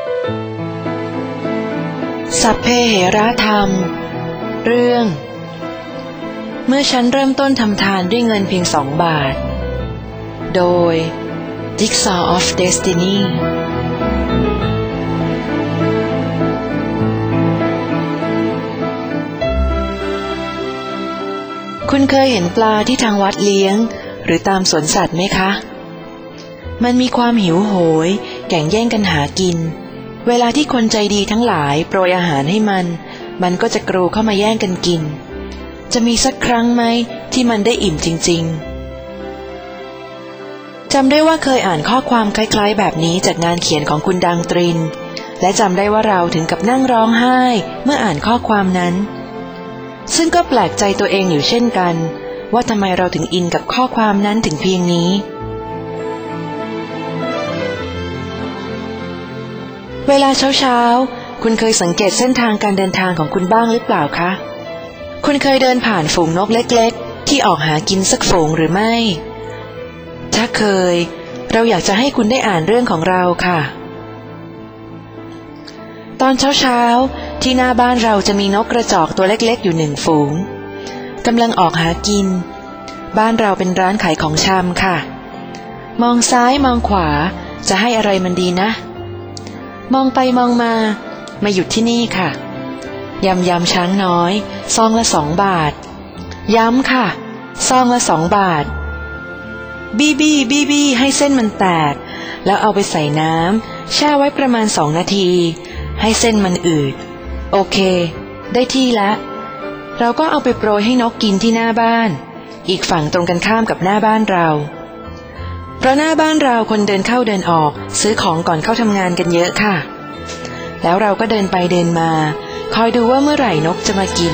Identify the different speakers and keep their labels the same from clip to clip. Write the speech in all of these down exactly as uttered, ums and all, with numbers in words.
Speaker 1: สัพเพเหระธรรมเรื่องเมื่อฉันเริ่มต้นทำทานด้วยเงินเพียงสองบาทโดย Jigsaw of Destiny คุณเคยเห็นปลาที่ทางวัดเลี้ยงหรือตามสวนสัตว์ไหมคะมันมีความหิวโหยแข่งแย่งกันหากินเวลาที่คนใจดีทั้งหลายโปรยอาหารให้มันมันก็จะกรูเข้ามาแย่งกันกินจะมีสักครั้งไหมที่มันได้อิ่มจริงๆจำได้ว่าเคยอ่านข้อความคล้ายๆแบบนี้จากงานเขียนของคุณดังตรินและจำได้ว่าเราถึงกับนั่งร้องไห้เมื่ออ่านข้อความนั้นซึ่งก็แปลกใจตัวเองอยู่เช่นกันว่าทำไมเราถึงอินกับข้อความนั้นถึงเพียงนี้เวลาเช้าๆคุณเคยสังเกตเส้นทางการเดินทางของคุณบ้างหรือเปล่าคะคุณเคยเดินผ่านฝูงนกเล็กๆที่ออกหากินสักฝูงหรือไม่ถ้าเคยเราอยากจะให้คุณได้อ่านเรื่องของเราค่ะตอนเช้าๆที่หน้าบ้านเราจะมีนกกระจอกตัวเล็กๆอยู่หนึ่งฝูงกำลังออกหากินบ้านเราเป็นร้านขายของชำค่ะมองซ้ายมองขวาจะให้อะไรมันดีนะมองไปมองมามาหยุดที่นี่ค่ะยำยำช้างน้อยซองละสองบาทย้ำค่ะซองละสองบาทบี้บี้บี้บี้ให้เส้นมันแตกแล้วเอาไปใส่น้ำแช่ไว้ประมาณสองนาทีให้เส้นมันอืดโอเคได้ที่แล้วเราก็เอาไปโปรยให้นกกินที่หน้าบ้านอีกฝั่งตรงกันข้ามกับหน้าบ้านเราเพราะหน้าบ้านเราคนเดินเข้าเดินออกซื้อของก่อนเข้าทำงานกันเยอะค่ะแล้วเราก็เดินไปเดินมาคอยดูว่าเมื่อไหร่นกจะมากิน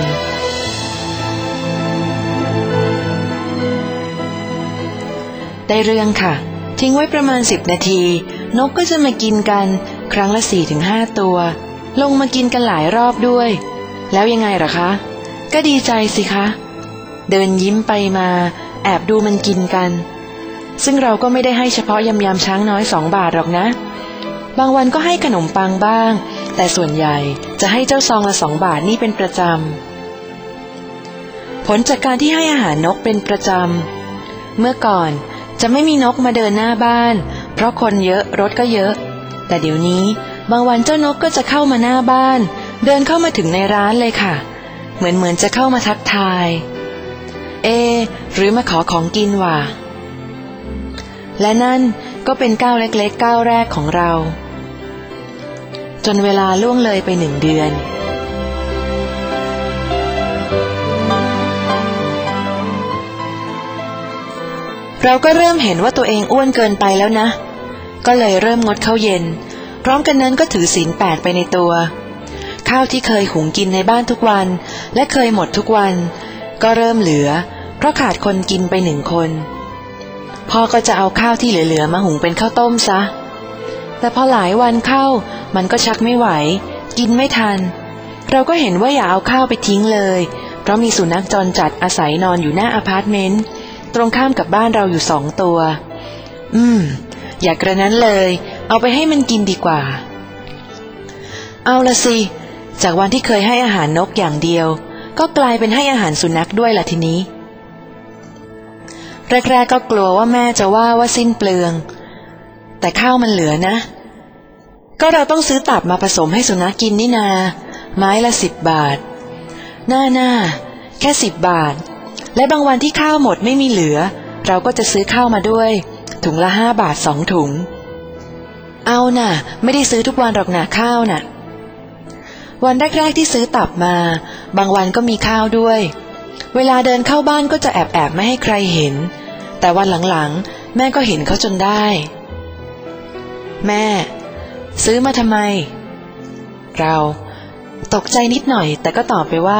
Speaker 1: ได้เรื่องค่ะทิ้งไว้ประมาณสิบนาทีนกก็จะมากินกันครั้งละ สี่ถึงห้า ตัวลงมากินกันหลายรอบด้วยแล้วยังไงหรอคะก็ดีใจสิคะเดินยิ้มไปมาแอบดูมันกินกันซึ่งเราก็ไม่ได้ให้เฉพาะยำยำช้างน้อยสองบาทหรอกนะบางวันก็ให้ขนมปังบ้างแต่ส่วนใหญ่จะให้เจ้าซองละสองบาทนี่เป็นประจำผลจากการที่ให้อาหารนกเป็นประจำเมื่อก่อนจะไม่มีนกมาเดินหน้าบ้านเพราะคนเยอะรถก็เยอะแต่เดี๋ยวนี้บางวันเจ้านกก็จะเข้ามาหน้าบ้านเดินเข้ามาถึงในร้านเลยค่ะเหมือนเหมือนจะเข้ามาทักทายเอหรือมาขอของกินว่ะและนั่นก็เป็นก้าวเล็กๆก้าวแรกของเราจนเวลาล่วงเลยไปหนึ่งเดือนเราก็เริ่มเห็นว่าตัวเองอ้วนเกินไปแล้วนะก็เลยเริ่มงดข้าวเย็นพร้อมกันนั้นก็ถือศีลแปดไปในตัวข้าวที่เคยหุงกินในบ้านทุกวันและเคยหมดทุกวันก็เริ่มเหลือเพราะขาดคนกินไปหนึ่งคนพ่อก็จะเอาข้าวที่เหลือๆมาหุงเป็นข้าวต้มซะแต่พอหลายวันเข้ามันก็ชักไม่ไหวกินไม่ทันเราก็เห็นว่าอย่าเอาข้าวไปทิ้งเลยเพราะมีสุนัขจรจัดอาศัยนอนอยู่หน้าอพาร์ตเมนต์ตรงข้ามกับบ้านเราอยู่สองตัวอืมอย่ากระนั้นเลยเอาไปให้มันกินดีกว่าเอาละสิจากวันที่เคยให้อาหารนกอย่างเดียวก็กลายเป็นให้อาหารสุนัขด้วยล่ะทีนี้แรกๆก็กลัวว่าแม่จะว่าว่าสิ้นเปลืองแต่ข้าวมันเหลือนะก็เราต้องซื้อตับมาผสมให้สุนัขกินนี่นาไม้ละสิบบาทหน้าหน้าแค่สิบบาทและบางวันที่ข้าวหมดไม่มีเหลือเราก็จะซื้อข้าวมาด้วยถุงละห้าบาทสองถุงเอาน่ะไม่ได้ซื้อทุกวันหรอกนะข้าวน่ะวันแรกๆที่ซื้อตับมาบางวันก็มีข้าวด้วยเวลาเดินเข้าบ้านก็จะแอบๆไม่ให้ใครเห็นแต่วันหลังๆแม่ก็เห็นเขาจนได้แม่ซื้อมาทำไมเราตกใจนิดหน่อยแต่ก็ตอบไปว่า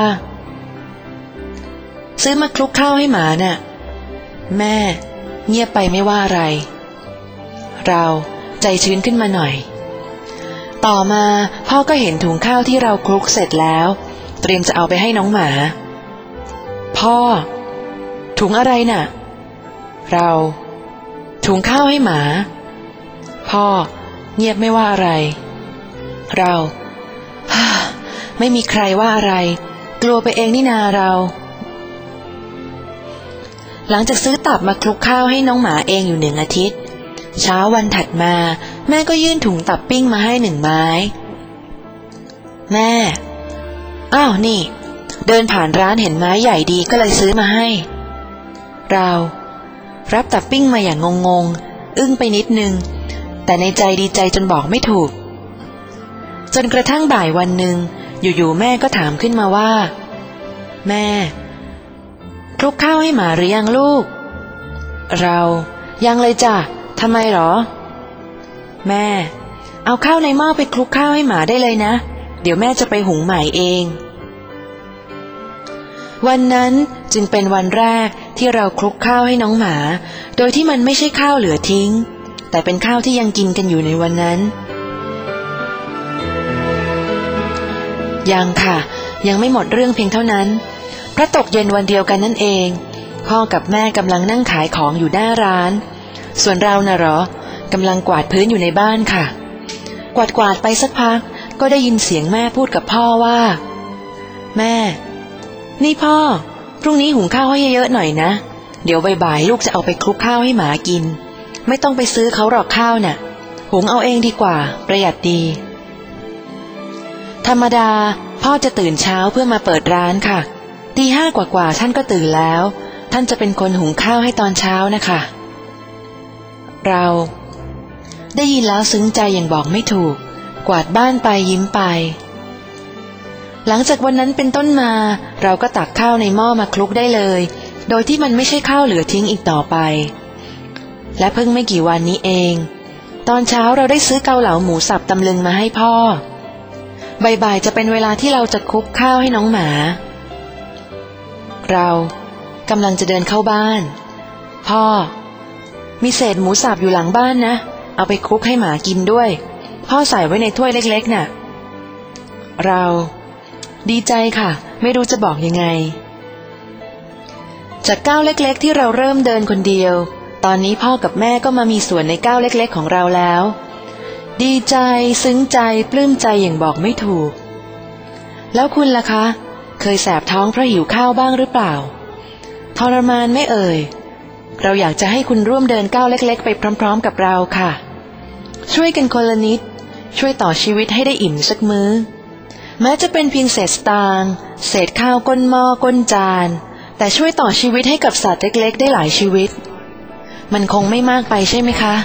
Speaker 1: ซื้อมาคลุกข้าวให้หมาน่ะแม่เงียบไปไม่ว่าอะไรเราใจชื้นขึ้นมาหน่อยต่อมาพ่อก็เห็นถุงข้าวที่เราคลุกเสร็จแล้วเตรียมจะเอาไปให้น้องหมาพ่อถุงอะไรน่ะเราถุงข้าวให้หมาพ่อเงียบไม่ว่าอะไรเรา ไม่มีใครว่าอะไรกลัวไปเองนี่นาเรา หลังจากซื้อตับมาคลุกข้าวให้น้องหมาเองอยู่หนึ่งอาทิตย์เช้าวันถัดมาแม่ก็ยื่นถุงตับปิ้งมาให้หนึ่งไม้แม่อ้าวนี่เดินผ่านร้านเห็นไม้ใหญ่ดีก็เลยซื้อมาให้เรารับตับปิ้งมาอย่างงงๆอึ้งไปนิดนึงแต่ในใจดีใจจนบอกไม่ถูกจนกระทั่งบ่ายวันหนึ่งอยู่ๆแม่ก็ถามขึ้นมาว่าแม่คลุกข้าวให้หมาหรือยังลูกเรายังเลยจ้ะทำไมหรอแม่เอาข้าวในหม้อไปคลุกข้าวให้หมาได้เลยนะเดี๋ยวแม่จะไปหุงใหม่เองวันนั้นจึงเป็นวันแรกที่เราคลุกข้าวให้น้องหมาโดยที่มันไม่ใช่ข้าวเหลือทิ้งแต่เป็นข้าวที่ยังกินกันอยู่ในวันนั้นยังค่ะยังไม่หมดเรื่องเพียงเท่านั้นเพราะตกเย็นวันเดียวกันนั่นเองพ่อกับแม่กำลังนั่งขายของอยู่หน้าร้านส่วนเราน่ะเหรอกำลังกวาดพื้นอยู่ในบ้านค่ะกวาดกวาดไปสักพักก็ได้ยินเสียงแม่พูดกับพ่อว่าแม่นี่พ่อพรุ่งนี้หุงข้าวให้เยอะๆหน่อยนะเดี๋ยวบ่ายๆลูกจะเอาไปคลุกข้าวให้หมากินไม่ต้องไปซื้อเขาหรอกข้าวน่ะหุงเอาเองดีกว่าประหยัดดีธรรมดาพ่อจะตื่นเช้าเพื่อมาเปิดร้านค่ะตีห้ากว่าๆท่านก็ตื่นแล้วท่านจะเป็นคนหุงข้าวให้ตอนเช้านะคะเราได้ยินแล้วซึ้งใจอย่างบอกไม่ถูกกวาดบ้านไปยิ้มไปหลังจากวันนั้นเป็นต้นมาเราก็ตักข้าวในหม้อมาคลุกได้เลยโดยที่มันไม่ใช่ข้าวเหลือทิ้งอีกต่อไปและเพิ่งไม่กี่วันนี้เองตอนเช้าเราได้ซื้อเกาเหลาหมูสับตำลึงมาให้พ่อบ่ายๆจะเป็นเวลาที่เราจะคลุกข้าวให้น้องหมาเรากำลังจะเดินเข้าบ้านพ่อมีเศษหมูสับอยู่หลังบ้านนะเอาไปคลุกให้หมากินด้วยพ่อใส่ไว้ในถ้วยเล็กๆน่ะเราดีใจค่ะไม่รู้จะบอกยังไงจากก้าวเล็กๆที่เราเริ่มเดินคนเดียวตอนนี้พ่อกับแม่ก็มามีส่วนในก้าวเล็กๆของเราแล้วดีใจซึ้งใจปลื้มใจอย่างบอกไม่ถูกแล้วคุณล่ะคะเคยแสบท้องเพราะหิวข้าวบ้างหรือเปล่าทรมานไม่เอ่ยเราอยากจะให้คุณร่วมเดินก้าวเล็กๆไปพร้อมๆกับเราค่ะช่วยกันคนละนิดช่วยต่อชีวิตให้ได้อิ่มสักมื้อแม้จะเป็นเพียงเศษสตางค์เศษข้าวก้นหม้อก้นจานแต่ช่วยต่อชีวิตให้กับสัตว์เล็กๆได้หลายชีวิตมันคงไม่มากไปใช่ไหมคะ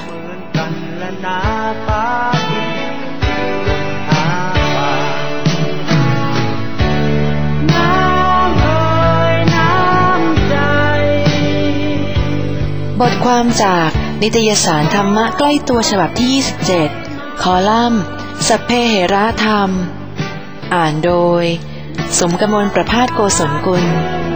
Speaker 1: บทความจากนิตยสารธรรมะใกล้ตัวฉบับที่ยี่สิบเจ็ดคอลัมน์สัพเพเหระธรรมอ่านโดยสมกมลประภาสโกศลกุล